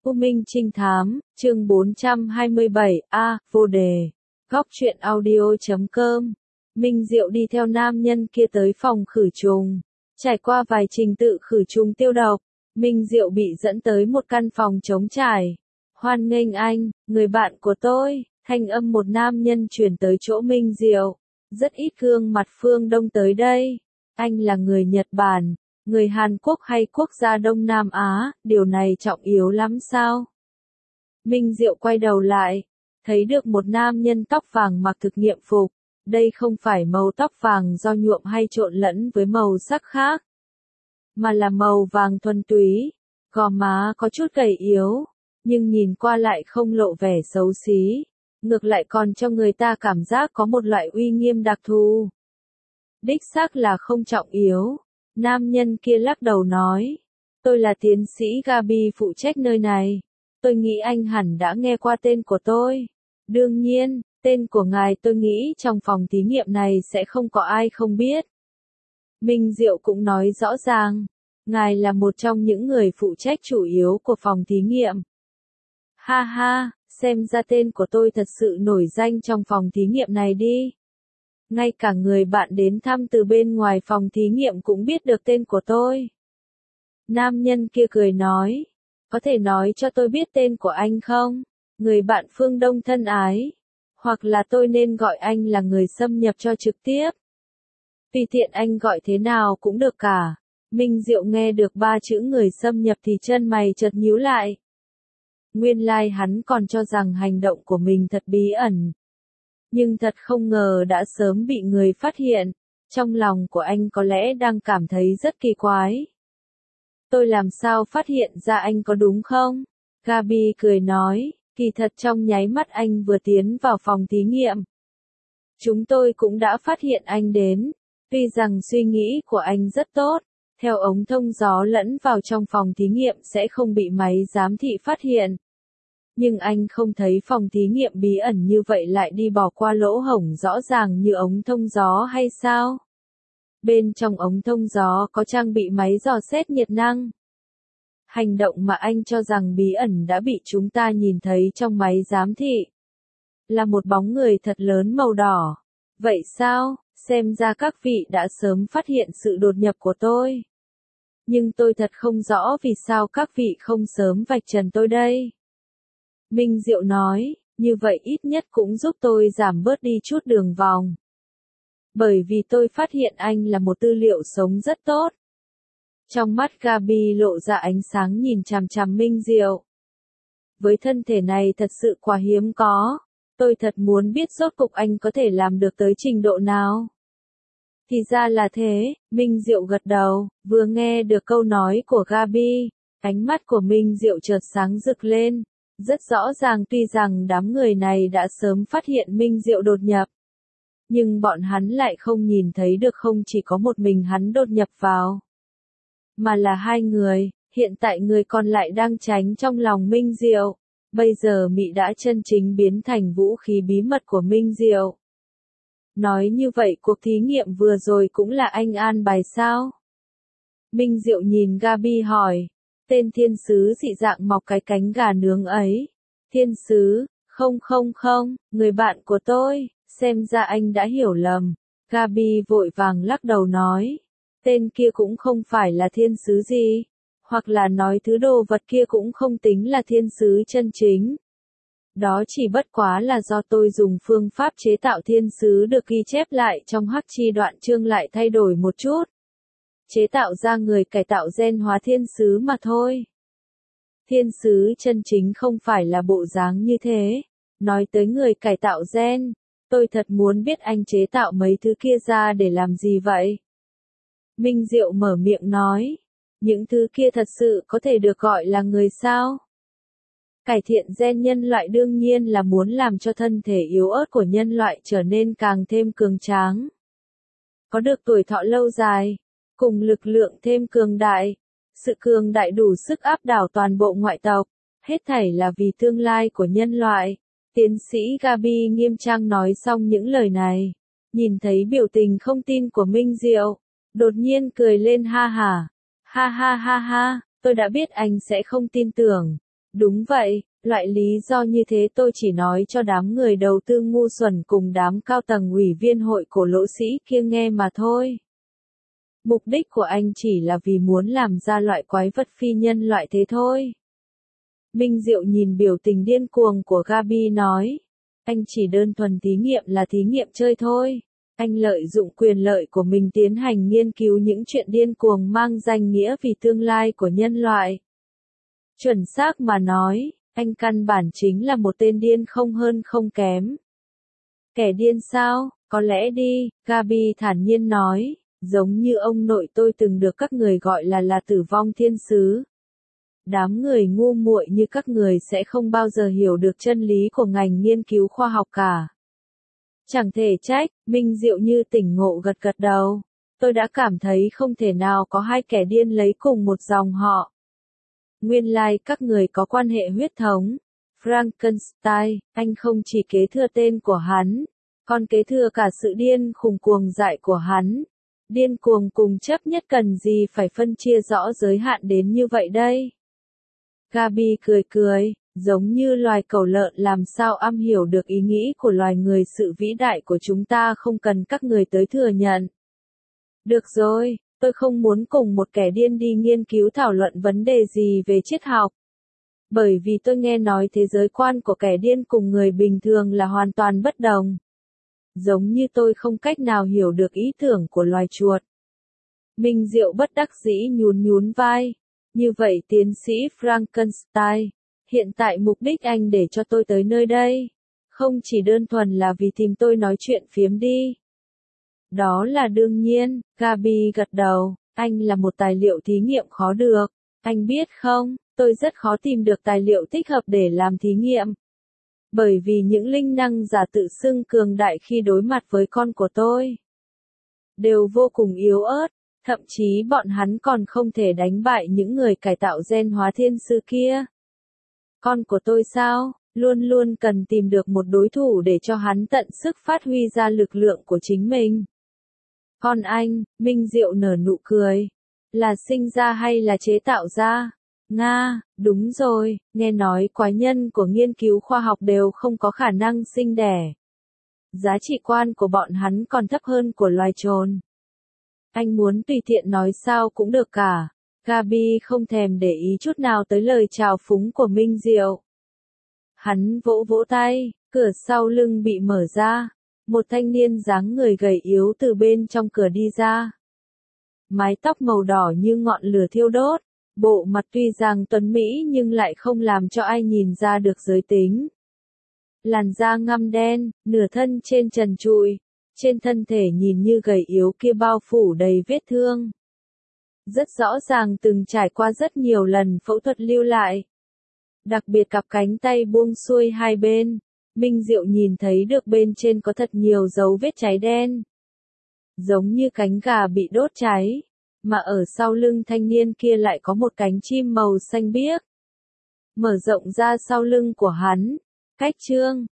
U Minh Trinh Thám, chương 427, vô đề. Góc truyện audio.com. Minh Diệu đi theo nam nhân kia tới phòng khử trùng. Trải qua vài trình tự khử trùng tiêu độc, Minh Diệu bị dẫn tới một căn phòng trống trải. Hoan nghênh anh, người bạn của tôi, thanh âm một nam nhân truyền tới chỗ Minh Diệu. Rất ít gương mặt phương Đông tới đây. Anh là người Nhật Bản, người Hàn Quốc hay quốc gia Đông Nam Á, điều này trọng yếu lắm sao? Minh Diệu quay đầu lại, thấy được một nam nhân tóc vàng mặc thực nghiệm phục. Đây không phải màu tóc vàng do nhuộm hay trộn lẫn với màu sắc khác, mà là màu vàng thuần túy. Gò má có chút gầy yếu, nhưng nhìn qua lại không lộ vẻ xấu xí, ngược lại còn cho người ta cảm giác có một loại uy nghiêm đặc thù. Đích xác là không trọng yếu. Nam nhân kia lắc đầu nói, tôi là tiến sĩ Gabi phụ trách nơi này. Tôi nghĩ anh hẳn đã nghe qua tên của tôi. Đương nhiên, tên của ngài tôi nghĩ trong phòng thí nghiệm này sẽ không có ai không biết. Minh Diệu cũng nói rõ ràng, ngài là một trong những người phụ trách chủ yếu của phòng thí nghiệm. Ha ha, xem ra tên của tôi thật sự nổi danh trong phòng thí nghiệm này đi. Ngay cả người bạn đến thăm từ bên ngoài phòng thí nghiệm cũng biết được tên của tôi. Nam nhân kia cười nói, có thể nói cho tôi biết tên của anh không? Người bạn phương Đông thân ái. Hoặc là tôi nên gọi anh là người xâm nhập cho trực tiếp. Tùy tiện anh gọi thế nào cũng được cả. Minh Diệu nghe được 3 chữ người xâm nhập thì chân mày chợt nhíu lại. Nguyên lai hắn còn cho rằng hành động của mình thật bí ẩn. Nhưng thật không ngờ đã sớm bị người phát hiện. Trong lòng của anh có lẽ đang cảm thấy rất kỳ quái. Tôi làm sao phát hiện ra anh có đúng không? Gabi cười nói, kỳ thật trong nháy mắt anh vừa tiến vào phòng thí nghiệm. Chúng tôi cũng đã phát hiện anh đến. Tuy rằng suy nghĩ của anh rất tốt, theo ống thông gió lẫn vào trong phòng thí nghiệm sẽ không bị máy giám thị phát hiện. Nhưng anh không thấy phòng thí nghiệm bí ẩn như vậy lại đi bỏ qua lỗ hổng rõ ràng như ống thông gió hay sao? Bên trong ống thông gió có trang bị máy dò xét nhiệt năng. Hành động mà anh cho rằng bí ẩn đã bị chúng ta nhìn thấy trong máy giám thị. Là một bóng người thật lớn màu đỏ. Vậy sao, xem ra các vị đã sớm phát hiện sự đột nhập của tôi. Nhưng tôi thật không rõ vì sao các vị không sớm vạch trần tôi đây. Minh Diệu nói, như vậy ít nhất cũng giúp tôi giảm bớt đi chút đường vòng. Bởi vì tôi phát hiện anh là một tư liệu sống rất tốt. Trong mắt Gabi lộ ra ánh sáng nhìn chằm chằm Minh Diệu. Với thân thể này thật sự quá hiếm có. Tôi thật muốn biết rốt cục anh có thể làm được tới trình độ nào. Thì ra là thế, Minh Diệu gật đầu, vừa nghe được câu nói của Gabi, ánh mắt của Minh Diệu chợt sáng rực lên. Rất rõ ràng tuy rằng đám người này đã sớm phát hiện Minh Diệu đột nhập. Nhưng bọn hắn lại không nhìn thấy được không chỉ có một mình hắn đột nhập vào. Mà là 2 người, hiện tại người còn lại đang tránh trong lòng Minh Diệu. Bây giờ Mị đã chân chính biến thành vũ khí bí mật của Minh Diệu. Nói như vậy cuộc thí nghiệm vừa rồi cũng là anh an bài sao? Minh Diệu nhìn Gabi hỏi, tên thiên sứ dị dạng mọc cái cánh gà nướng ấy. Thiên sứ, không, người bạn của tôi, xem ra anh đã hiểu lầm. Gabi vội vàng lắc đầu nói, tên kia cũng không phải là thiên sứ gì. Hoặc là nói thứ đồ vật kia cũng không tính là thiên sứ chân chính. Đó chỉ bất quá là do tôi dùng phương pháp chế tạo thiên sứ được ghi chép lại trong Hắc Chi đoạn chương lại thay đổi một chút. Chế tạo ra người cải tạo gen hóa thiên sứ mà thôi. Thiên sứ chân chính không phải là bộ dáng như thế. Nói tới người cải tạo gen, tôi thật muốn biết anh chế tạo mấy thứ kia ra để làm gì vậy? Minh Diệu mở miệng nói. Những thứ kia thật sự có thể được gọi là người sao? Cải thiện gen nhân loại đương nhiên là muốn làm cho thân thể yếu ớt của nhân loại trở nên càng thêm cường tráng. Có được tuổi thọ lâu dài, cùng lực lượng thêm cường đại. Sự cường đại đủ sức áp đảo toàn bộ ngoại tộc. Hết thảy là vì tương lai của nhân loại. Tiến sĩ Gabi nghiêm trang nói xong những lời này. Nhìn thấy biểu tình không tin của Minh Diệu. Đột nhiên cười lên ha hả. Ha, tôi đã biết anh sẽ không tin tưởng. Đúng vậy, loại lý do như thế tôi chỉ nói cho đám người đầu tư ngu xuẩn cùng đám cao tầng ủy viên hội cổ lỗ sĩ kia nghe mà thôi. Mục đích của anh chỉ là vì muốn làm ra loại quái vật phi nhân loại thế thôi. Minh Diệu nhìn biểu tình điên cuồng của Gabi nói. Anh chỉ đơn thuần thí nghiệm là thí nghiệm chơi thôi. Anh lợi dụng quyền lợi của mình tiến hành nghiên cứu những chuyện điên cuồng mang danh nghĩa vì tương lai của nhân loại. Chuẩn xác mà nói, anh căn bản chính là một tên điên không hơn không kém. Kẻ điên sao? Có lẽ đi, Gabi thản nhiên nói, giống như ông nội tôi từng được các người gọi là tử vong thiên sứ. Đám người ngu muội như các người sẽ không bao giờ hiểu được chân lý của ngành nghiên cứu khoa học cả. Chẳng thể trách, Minh Diệu như tỉnh ngộ gật gật đầu. Tôi đã cảm thấy không thể nào có hai kẻ điên lấy cùng một dòng họ. Nguyên lai các người có quan hệ huyết thống. Frankenstein, anh không chỉ kế thừa tên của hắn, còn kế thừa cả sự điên khùng cuồng dại của hắn. Điên cuồng cùng chấp nhất cần gì phải phân chia rõ giới hạn đến như vậy đây? Gabi cười cười, giống như loài cẩu lợn làm sao am hiểu được ý nghĩ của loài người, sự vĩ đại của chúng ta không cần các người tới thừa nhận. Được rồi, tôi không muốn cùng một kẻ điên đi nghiên cứu thảo luận vấn đề gì về triết học. Bởi vì tôi nghe nói thế giới quan của kẻ điên cùng người bình thường là hoàn toàn bất đồng. Giống như tôi không cách nào hiểu được ý tưởng của loài chuột. Minh Diệu bất đắc dĩ nhún nhún vai. Như vậy tiến sĩ Frankenstein, hiện tại mục đích anh để cho tôi tới nơi đây, không chỉ đơn thuần là vì tìm tôi nói chuyện phiếm đi. Đó là đương nhiên, Gabi gật đầu, anh là một tài liệu thí nghiệm khó được, anh biết không, tôi rất khó tìm được tài liệu thích hợp để làm thí nghiệm. Bởi vì những linh năng giả tự xưng cường đại khi đối mặt với con của tôi, đều vô cùng yếu ớt. Thậm chí bọn hắn còn không thể đánh bại những người cải tạo gen hóa thiên sư kia. Con của tôi sao, luôn luôn cần tìm được một đối thủ để cho hắn tận sức phát huy ra lực lượng của chính mình. Con anh, Minh Diệu nở nụ cười. Là sinh ra hay là chế tạo ra? Nga, đúng rồi, nghe nói quái nhân của nghiên cứu khoa học đều không có khả năng sinh đẻ. Giá trị quan của bọn hắn còn thấp hơn của loài trồn. Anh muốn tùy tiện nói sao cũng được cả. Gabi không thèm để ý chút nào tới lời chào phúng của Minh Diệu. Hắn vỗ vỗ tay, cửa sau lưng bị mở ra. Một thanh niên dáng người gầy yếu từ bên trong cửa đi ra. Mái tóc màu đỏ như ngọn lửa thiêu đốt. Bộ mặt tuy rằng tuấn mỹ nhưng lại không làm cho ai nhìn ra được giới tính. Làn da ngăm đen, nửa thân trên trần trụi. Trên thân thể nhìn như gầy yếu kia bao phủ đầy vết thương. Rất rõ ràng từng trải qua rất nhiều lần phẫu thuật lưu lại. Đặc biệt cặp cánh tay buông xuôi hai bên. Minh Diệu nhìn thấy được bên trên có thật nhiều dấu vết cháy đen. Giống như cánh gà bị đốt cháy. Mà ở sau lưng thanh niên kia lại có một cánh chim màu xanh biếc. Mở rộng ra sau lưng của hắn. Cách chương